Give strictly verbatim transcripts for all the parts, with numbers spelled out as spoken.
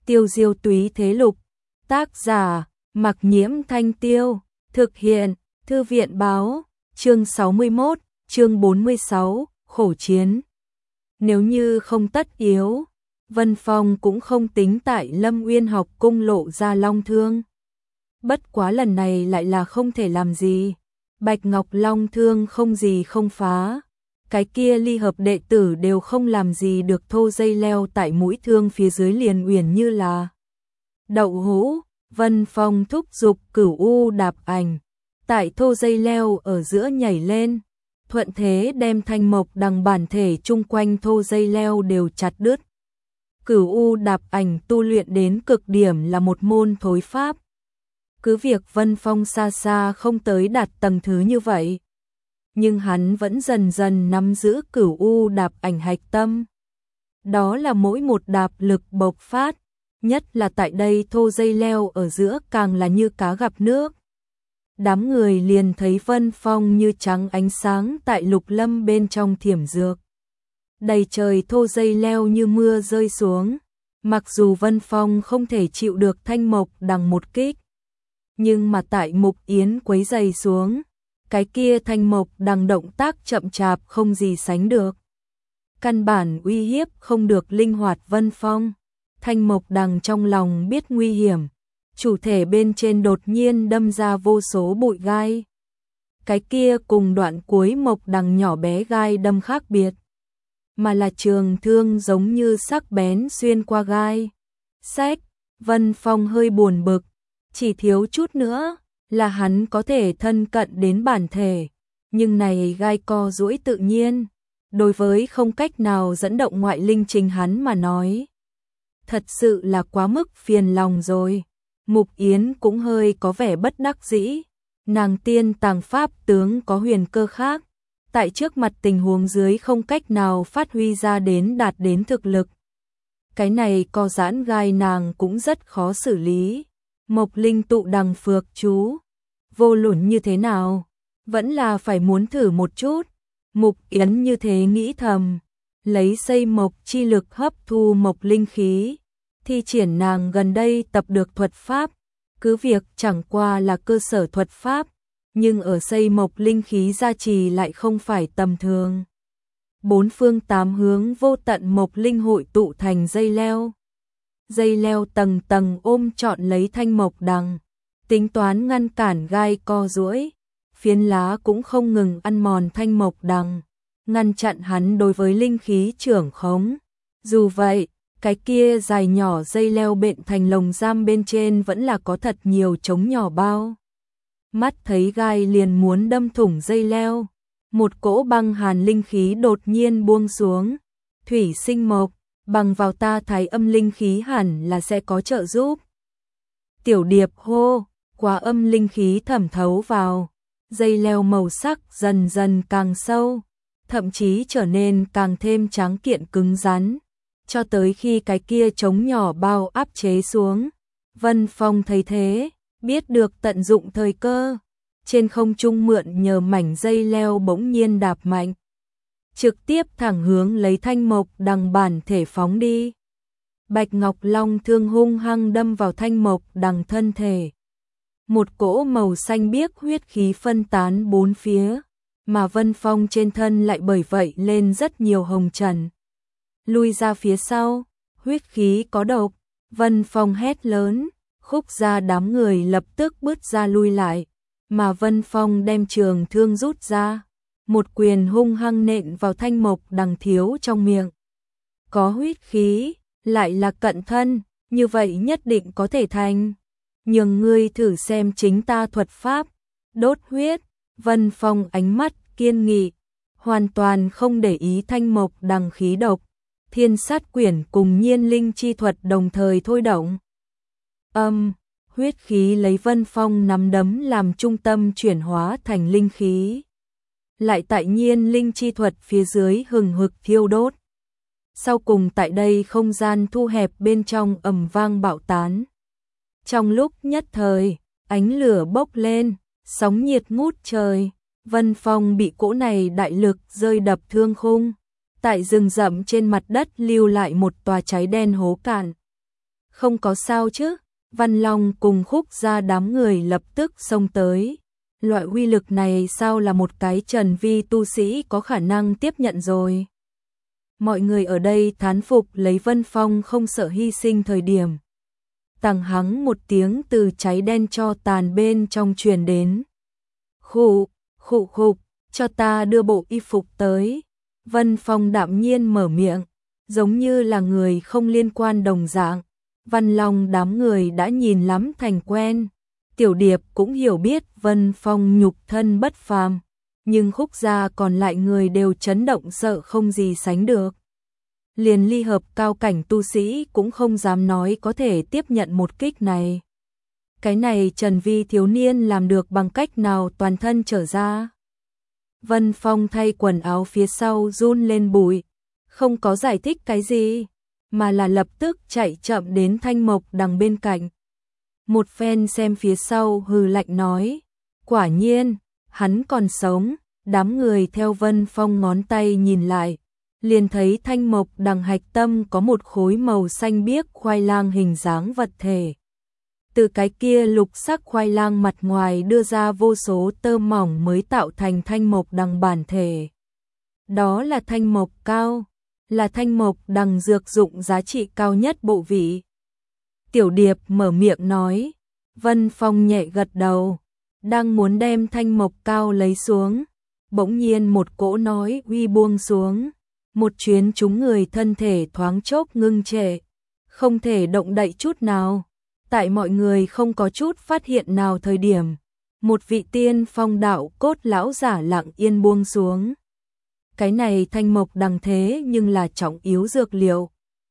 Tiêu diêu túy thế lục, tác giả, Mặc Nhiễm Thanh Tiêu, thực hiện, Thư viện báo, chương sáu mươi mốt, chương bốn mươi sáu, khổ chiến. Nếu như không tất yếu, Vân Phong cũng không tính tại Lâm Uyên học cung lộ ra long thương. Bất quá lần này lại là không thể làm gì. Bạch Ngọc long thương không gì không phá. Cái kia ly hợp đệ tử đều không làm gì được thô dây leo tại mũi thương phía dưới liền uyển như là đậu hũ. Vân Phong thúc giục Cửu U đạp ảnh, tại thô dây leo ở giữa nhảy lên, thuận thế đem thanh mộc đằng bản thể chung quanh thô dây leo đều chặt đứt. Cửu U đạp ảnh tu luyện đến cực điểm là một môn thối pháp. Cứ việc Vân Phong xa xa không tới đạt tầng thứ như vậy, nhưng hắn vẫn dần dần nắm giữ Cửu U đạp ảnh hạch tâm. Đó là mỗi một đạp lực bộc phát, nhất là tại đây thô dây leo ở giữa càng là như cá gặp nước. Đám người liền thấy Vân Phong như trắng ánh sáng tại lục lâm bên trong thiểm dược. Đầy trời thô dây leo như mưa rơi xuống, mặc dù Vân Phong không thể chịu được thanh mộc đằng một kích, nhưng mà tại Mục Yến quấy giày xuống, cái kia thanh mộc đằng động tác chậm chạp không gì sánh được. Căn bản uy hiếp không được linh hoạt Vân Phong. Thanh mộc đằng trong lòng biết nguy hiểm, chủ thể bên trên đột nhiên đâm ra vô số bụi gai. Cái kia cùng đoạn cuối mộc đằng nhỏ bé gai đâm khác biệt, mà là trường thương giống như sắc bén xuyên qua gai. Sách, Vân Phong hơi buồn bực, chỉ thiếu chút nữa là hắn có thể thân cận đến bản thể, nhưng này gai co duỗi tự nhiên, đối với không cách nào dẫn động ngoại linh chính hắn mà nói, thật sự là quá mức phiền lòng rồi. Mục Yến cũng hơi có vẻ bất đắc dĩ, nàng tiên tàng pháp tướng có huyền cơ khác, tại trước mặt tình huống dưới không cách nào phát huy ra đến đạt đến thực lực. Cái này co giãn gai nàng cũng rất khó xử lý. Mộc linh tụ đằng phược chú, vô luận như thế nào, vẫn là phải muốn thử một chút. Mục Yến như thế nghĩ thầm, lấy xây mộc chi lực hấp thu mộc linh khí, thi triển nàng gần đây tập được thuật pháp, cứ việc chẳng qua là cơ sở thuật pháp, nhưng ở xây mộc linh khí gia trì lại không phải tầm thường. Bốn phương tám hướng vô tận mộc linh hội tụ thành dây leo. Dây leo tầng tầng ôm trọn lấy thanh mộc đằng, tính toán ngăn cản gai co duỗi, phiến lá cũng không ngừng ăn mòn thanh mộc đằng, ngăn chặn hắn đối với linh khí trưởng khống. Dù vậy, cái kia dài nhỏ dây leo bện thành lồng giam bên trên vẫn là có thật nhiều trống nhỏ bao. Mắt thấy gai liền muốn đâm thủng dây leo, một cỗ băng hàn linh khí đột nhiên buông xuống. Thủy sinh mộc, bằng vào ta thái âm linh khí hẳn là sẽ có trợ giúp. Tiểu Điệp hô, quá âm linh khí thẩm thấu vào, dây leo màu sắc dần dần càng sâu, thậm chí trở nên càng thêm tráng kiện cứng rắn, cho tới khi cái kia trống nhỏ bao áp chế xuống. Vân Phong thấy thế, biết được tận dụng thời cơ, trên không trung mượn nhờ mảnh dây leo bỗng nhiên đạp mạnh, trực tiếp thẳng hướng lấy thanh mộc đằng bản thể phóng đi. Bạch Ngọc long thương hung hăng đâm vào thanh mộc đằng thân thể. Một cỗ màu xanh biếc huyết khí phân tán bốn phía, mà Vân Phong trên thân lại bởi vậy lên rất nhiều hồng trần. Lui ra phía sau, huyết khí có độc. Vân Phong hét lớn, Khúc Gia đám người lập tức bước ra lui lại, mà Vân Phong đem trường thương rút ra, một quyền hung hăng nện vào thanh mộc đằng thiếu trong miệng. Có huyết khí, lại là cận thân, như vậy nhất định có thể thành. Nhường ngươi thử xem chính ta thuật pháp, đốt huyết. Vân Phong ánh mắt kiên nghị, hoàn toàn không để ý thanh mộc đằng khí độc. Thiên sát quyển cùng nhiên linh chi thuật đồng thời thôi động. Âm, huyết khí lấy Vân Phong nắm đấm làm trung tâm chuyển hóa thành linh khí, lại tại nhiên linh chi thuật phía dưới hừng hực thiêu đốt. Sau cùng tại đây không gian thu hẹp bên trong ầm vang bạo tán. Trong lúc nhất thời, ánh lửa bốc lên, sóng nhiệt ngút trời. Vân Phong bị cỗ này đại lực rơi đập thương khung, tại rừng rậm trên mặt đất lưu lại một tòa cháy đen hố cạn. Không có sao chứ? Văn Long cùng Khúc Gia đám người lập tức xông tới. Loại uy lực này sao là một cái Trần Vi tu sĩ có khả năng tiếp nhận rồi. Mọi người ở đây thán phục lấy Vân Phong không sợ hy sinh thời điểm. Tằng hắng một tiếng từ cháy đen cho tàn bên trong truyền đến. Khụ, khụ khục, cho ta đưa bộ y phục tới. Vân Phong đạm nhiên mở miệng, giống như là người không liên quan đồng dạng. Văn Long đám người đã nhìn lắm thành quen. Tiểu Điệp cũng hiểu biết Vân Phong nhục thân bất phàm, nhưng Khúc Gia còn lại người đều chấn động sợ không gì sánh được. Liền ly hợp cao cảnh tu sĩ cũng không dám nói có thể tiếp nhận một kích này. Cái này Trần Vi thiếu niên làm được bằng cách nào toàn thân trở ra. Vân Phong thay quần áo phía sau run lên bụi, không có giải thích cái gì, mà là lập tức chạy chậm đến Thanh Mộc Đằng bên cạnh. Một phen xem phía sau hừ lạnh nói, quả nhiên, hắn còn sống. Đám người theo Vân Phong ngón tay nhìn lại, liền thấy Thanh Mộc Đằng hạch tâm có một khối màu xanh biếc khoai lang hình dáng vật thể. Từ cái kia lục sắc khoai lang mặt ngoài đưa ra vô số tơ mỏng mới tạo thành Thanh Mộc Đằng bản thể. Đó là Thanh Mộc Cao, là Thanh Mộc Đằng dược dụng giá trị cao nhất bộ vị. Tiểu Điệp mở miệng nói, Vân Phong nhẹ gật đầu, đang muốn đem Thanh Mộc Cao lấy xuống. Bỗng nhiên một cỗ nói uy buông xuống, một chuyến chúng người thân thể thoáng chốc ngưng trệ, không thể động đậy chút nào. Tại mọi người không có chút phát hiện nào thời điểm, một vị tiên phong đạo cốt lão giả lặng yên buông xuống. Cái này Thanh Mộc Đằng thế nhưng là trọng yếu dược liệu.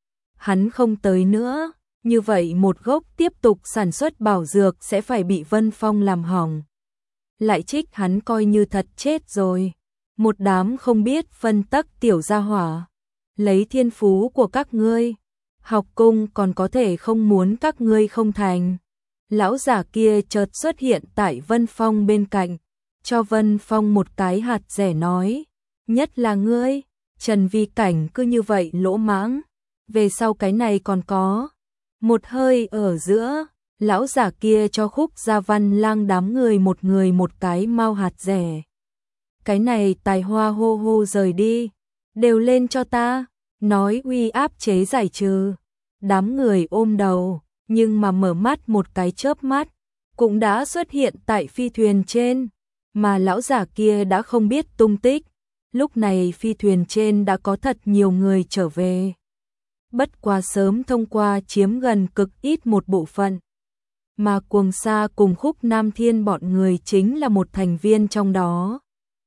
Hắn không tới nữa, như vậy một gốc tiếp tục sản xuất bảo dược sẽ phải bị Vân Phong làm hỏng. Lại trích hắn coi như thật chết rồi. Một đám không biết phân tắc tiểu gia hỏa. Lấy thiên phú của các ngươi, học cung còn có thể không muốn các ngươi không thành. Lão giả kia chợt xuất hiện tại Vân Phong bên cạnh, cho Vân Phong một cái hạt rẻ nói, nhất là ngươi, Trần Vi cảnh cứ như vậy lỗ mãng, về sau cái này còn có. Một hơi ở giữa, lão giả kia cho Khúc Gia Văn Lang đám người một người một cái mau hạt rẻ. Cái này tài hoa hô hô rời đi, đều lên cho ta, nói uy áp chế giải trừ. Đám người ôm đầu, nhưng mà mở mắt một cái chớp mắt, cũng đã xuất hiện tại phi thuyền trên, mà lão giả kia đã không biết tung tích. Lúc này phi thuyền trên đã có thật nhiều người trở về. Bất quá sớm thông qua chiếm gần cực ít một bộ phận. Mà Cuồng Sa cùng Khúc Nam Thiên bọn người chính là một thành viên trong đó.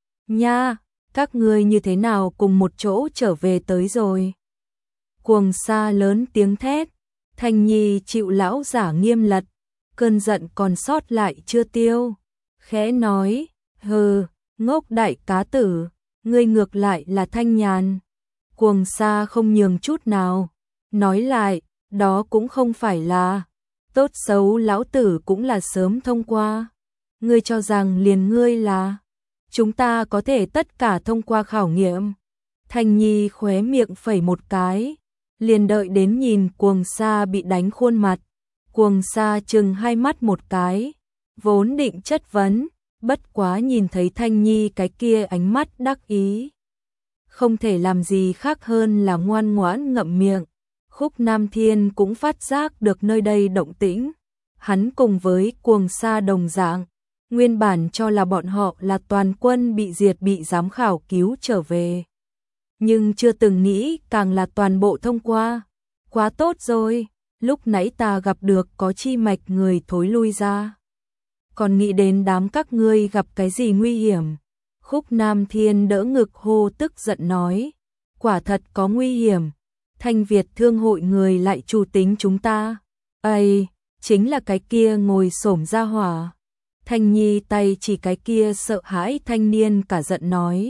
Nha, các ngươi như thế nào cùng một chỗ trở về tới rồi? Cuồng Sa lớn tiếng thét, Thanh Nhi chịu lão giả nghiêm lật, cơn giận còn sót lại chưa tiêu. Khẽ nói, hừ, ngốc đại cá tử, ngươi ngược lại là thanh nhàn. Cuồng Sa không nhường chút nào, nói lại, đó cũng không phải là, tốt xấu lão tử cũng là sớm thông qua. Ngươi cho rằng liền ngươi là, chúng ta có thể tất cả thông qua khảo nghiệm. Thanh Nhi khóe miệng phẩy một cái, liền đợi đến nhìn Cuồng Sa bị đánh khuôn mặt. Cuồng Sa chừng hai mắt một cái, vốn định chất vấn, bất quá nhìn thấy Thanh Nhi cái kia ánh mắt đắc ý, không thể làm gì khác hơn là ngoan ngoãn ngậm miệng. Khúc Nam Thiên cũng phát giác được nơi đây động tĩnh, hắn cùng với Cuồng Sa đồng dạng, nguyên bản cho là bọn họ là toàn quân bị diệt bị giám khảo cứu trở về, nhưng chưa từng nghĩ càng là toàn bộ thông qua. Quá tốt rồi, lúc nãy ta gặp được có chi mạch người thối lui ra, còn nghĩ đến đám các ngươi gặp cái gì nguy hiểm. Khúc Nam Thiên đỡ ngực hô tức giận nói, quả thật có nguy hiểm. Thanh Việt thương hội người lại chủ tính chúng ta. Ây, chính là cái kia ngồi xổm ra hỏa. Thanh Nhi tay chỉ cái kia sợ hãi thanh niên cả giận nói.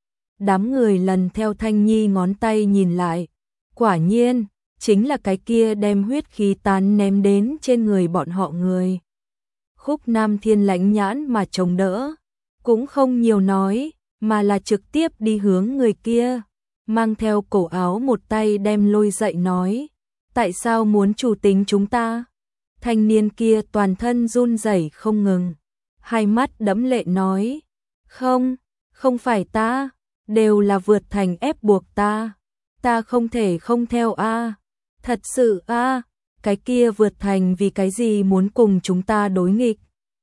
Đám người lần theo Thanh Nhi ngón tay nhìn lại, quả nhiên, chính là cái kia đem huyết khí tán ném đến trên người bọn họ người. Khúc Nam Thiên lãnh nhãn mà chống đỡ, cũng không nhiều nói, mà là trực tiếp đi hướng người kia, mang theo cổ áo một tay đem lôi dậy nói, Tại sao muốn chủ tính chúng ta? Thanh niên kia toàn thân run rẩy không ngừng, hai mắt đẫm lệ nói, không, không phải ta, đều là vượt thành ép buộc ta, ta không thể không theo a, thật sự a, cái kia vượt thành vì cái gì muốn cùng chúng ta đối nghịch.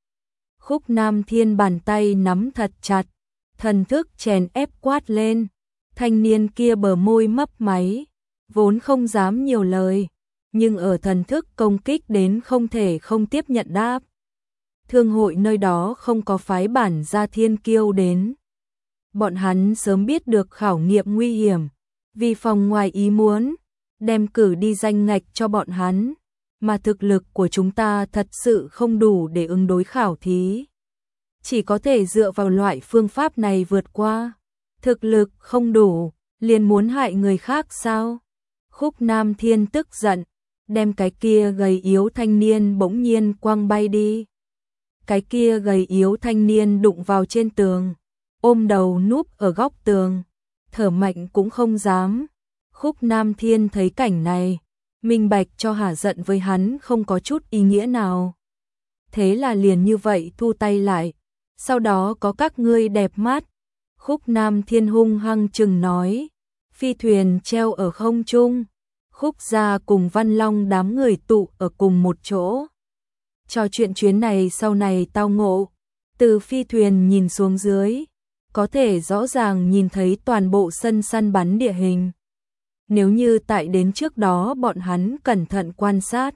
Khúc Nam Thiên bàn tay nắm thật chặt, thần thức chèn ép quát lên, thanh niên kia bờ môi mấp máy, vốn không dám nhiều lời, nhưng ở thần thức công kích đến không thể không tiếp nhận đáp. Thương hội nơi đó không có phái bản gia thiên kiêu đến. Bọn hắn sớm biết được khảo nghiệm nguy hiểm, vì phòng ngoài ý muốn, đem cử đi danh ngạch cho bọn hắn, mà thực lực của chúng ta thật sự không đủ để ứng đối khảo thí. Chỉ có thể dựa vào loại phương pháp này vượt qua. Thực lực không đủ, liền muốn hại người khác sao? Khúc Nam Thiên tức giận, đem cái kia gầy yếu thanh niên bỗng nhiên quăng bay đi. Cái kia gầy yếu thanh niên đụng vào trên tường, ôm đầu núp ở góc tường, thở mạnh cũng không dám. Khúc Nam Thiên thấy cảnh này, minh bạch cho hả giận với hắn không có chút ý nghĩa nào. Thế là liền như vậy thu tay lại, sau đó có các ngươi đẹp mắt. Khúc Nam Thiên hung hăng chừng nói, phi thuyền treo ở không trung, Khúc gia cùng Văn Long đám người tụ ở cùng một chỗ. Trò chuyện chuyến này sau này tao ngộ, từ phi thuyền nhìn xuống dưới, có thể rõ ràng nhìn thấy toàn bộ sân săn bắn địa hình. Nếu như tại đến trước đó bọn hắn cẩn thận quan sát,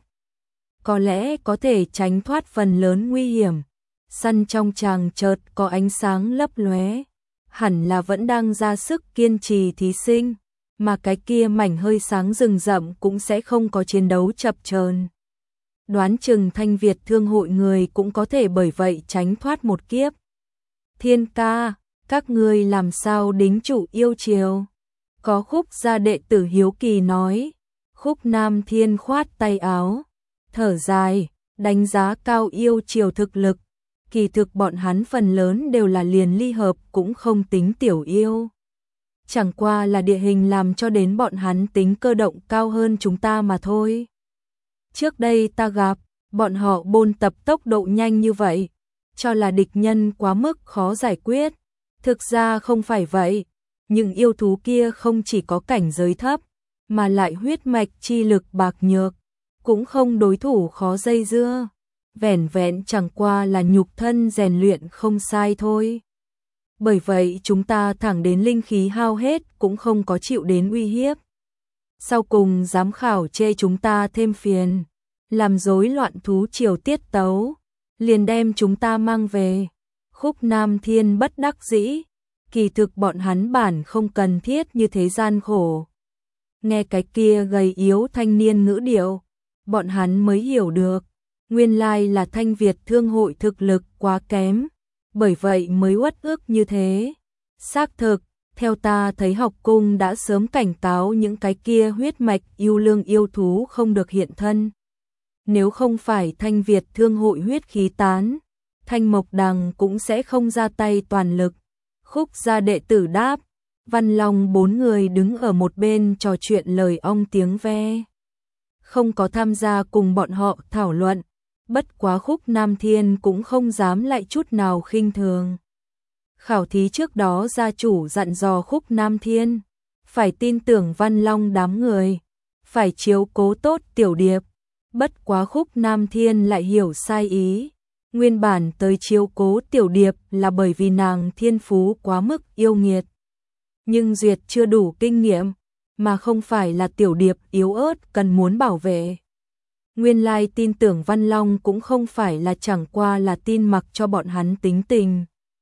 có lẽ có thể tránh thoát phần lớn nguy hiểm. Săn trong tràng chợt có ánh sáng lấp lóe, hẳn là vẫn đang ra sức kiên trì thí sinh, mà cái kia mảnh hơi sáng rừng rậm cũng sẽ không có chiến đấu chập chờn. Đoán chừng Thanh Việt thương hội người cũng có thể bởi vậy tránh thoát một kiếp. Thiên ca, các ngươi làm sao đính chủ yêu chiều? Có Khúc gia đệ tử hiếu kỳ nói. Khúc Nam Thiên khoát tay áo, thở dài, đánh giá cao yêu chiều thực lực. Kỳ thực bọn hắn phần lớn đều là liền ly hợp cũng không tính tiểu yêu. Chẳng qua là địa hình làm cho đến bọn hắn tính cơ động cao hơn chúng ta mà thôi. Trước đây ta gặp, bọn họ bôn tập tốc độ nhanh như vậy, cho là địch nhân quá mức khó giải quyết. Thực ra không phải vậy, những yêu thú kia không chỉ có cảnh giới thấp, mà lại huyết mạch chi lực bạc nhược, cũng không đối thủ khó dây dưa. Vẻn vẹn chẳng qua là nhục thân rèn luyện không sai thôi. Bởi vậy chúng ta thẳng đến linh khí hao hết cũng không có chịu đến uy hiếp. Sau cùng giám khảo chê chúng ta thêm phiền, làm rối loạn thú triều tiết tấu, liền đem chúng ta mang về. Khúc Nam Thiên bất đắc dĩ, kỳ thực bọn hắn bản không cần thiết như thế gian khổ. Nghe cái kia gầy yếu thanh niên ngữ điệu, bọn hắn mới hiểu được. Nguyên lai là Thanh Việt thương hội thực lực quá kém, bởi vậy mới uất ức như thế. Xác thực, theo ta thấy học cung đã sớm cảnh cáo những cái kia huyết mạch yêu lương yêu thú không được hiện thân. Nếu không phải Thanh Việt thương hội huyết khí tán, Thanh Mộc Đằng cũng sẽ không ra tay toàn lực. Khúc gia đệ tử đáp, Văn Long bốn người đứng ở một bên trò chuyện lời ong tiếng ve. Không có tham gia cùng bọn họ thảo luận. Bất quá Khúc Nam Thiên cũng không dám lại chút nào khinh thường. Khảo thí trước đó gia chủ dặn dò Khúc Nam Thiên, phải tin tưởng Văn Long đám người, phải chiếu cố tốt Tiểu Điệp. Bất quá Khúc Nam Thiên lại hiểu sai ý, nguyên bản tới chiếu cố Tiểu Điệp là bởi vì nàng thiên phú quá mức yêu nghiệt. Nhưng duyệt chưa đủ kinh nghiệm, mà không phải là Tiểu Điệp yếu ớt cần muốn bảo vệ. Nguyên lai tin tưởng Văn Long cũng không phải là chẳng qua là tin mặc cho bọn hắn tính tình,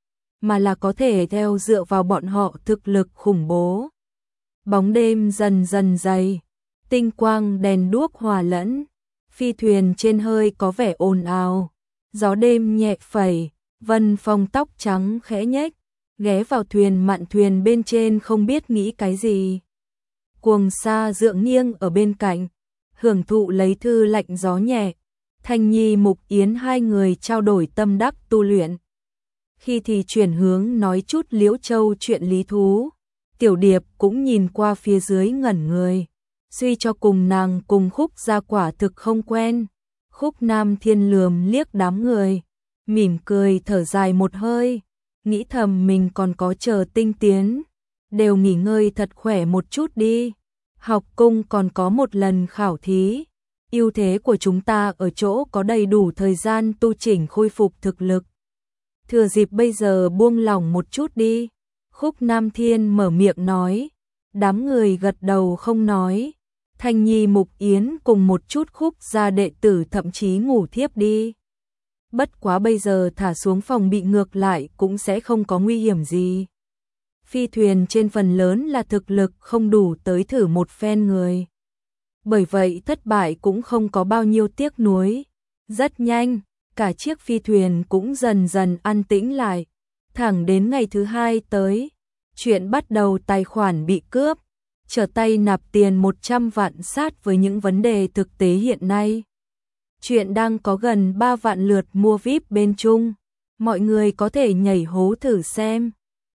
mà là có thể theo dựa vào bọn họ thực lực khủng bố. Bóng đêm dần dần dày, tinh quang đèn đuốc hòa lẫn, phi thuyền trên hơi có vẻ ồn ào, gió đêm nhẹ phẩy, Vân Phong tóc trắng khẽ nhếch, ghé vào thuyền mạn thuyền bên trên không biết nghĩ cái gì. Cuồng Sa dựa nghiêng ở bên cạnh, hưởng thụ lấy thư lạnh gió nhẹ. Thanh Nhi Mục Yến hai người trao đổi tâm đắc tu luyện. Khi thì chuyển hướng nói chút Liễu Châu chuyện lý thú, Tiểu Điệp cũng nhìn qua phía dưới ngẩn người. Suy cho cùng nàng cùng Khúc Gia quả thực không quen. Khúc Nam Thiên lườm liếc đám người, mỉm cười thở dài một hơi, nghĩ thầm mình còn có chờ tinh tiến, đều nghỉ ngơi thật khỏe một chút đi. Học cung còn có một lần khảo thí, ưu thế của chúng ta ở chỗ có đầy đủ thời gian tu chỉnh khôi phục thực lực. Thừa dịp bây giờ buông lỏng một chút đi. Khúc Nam Thiên mở miệng nói, đám người gật đầu không nói. Thanh Nhi Mục Yến cùng một chút Khúc Gia đệ tử thậm chí ngủ thiếp đi. Bất quá bây giờ thả xuống phòng bị ngược lại cũng sẽ không có nguy hiểm gì. Phi thuyền trên phần lớn là thực lực không đủ tới thử một phen người. Bởi vậy thất bại cũng không có bao nhiêu tiếc nuối. Rất nhanh, cả chiếc phi thuyền cũng dần dần an tĩnh lại. Thẳng đến ngày thứ hai tới, chuyện bắt đầu tài khoản bị cướp, trở tay nạp tiền một trăm vạn sát với những vấn đề thực tế hiện nay. Chuyện đang có gần ba vạn lượt mua víp bên Trung, mọi người có thể nhảy hố thử xem.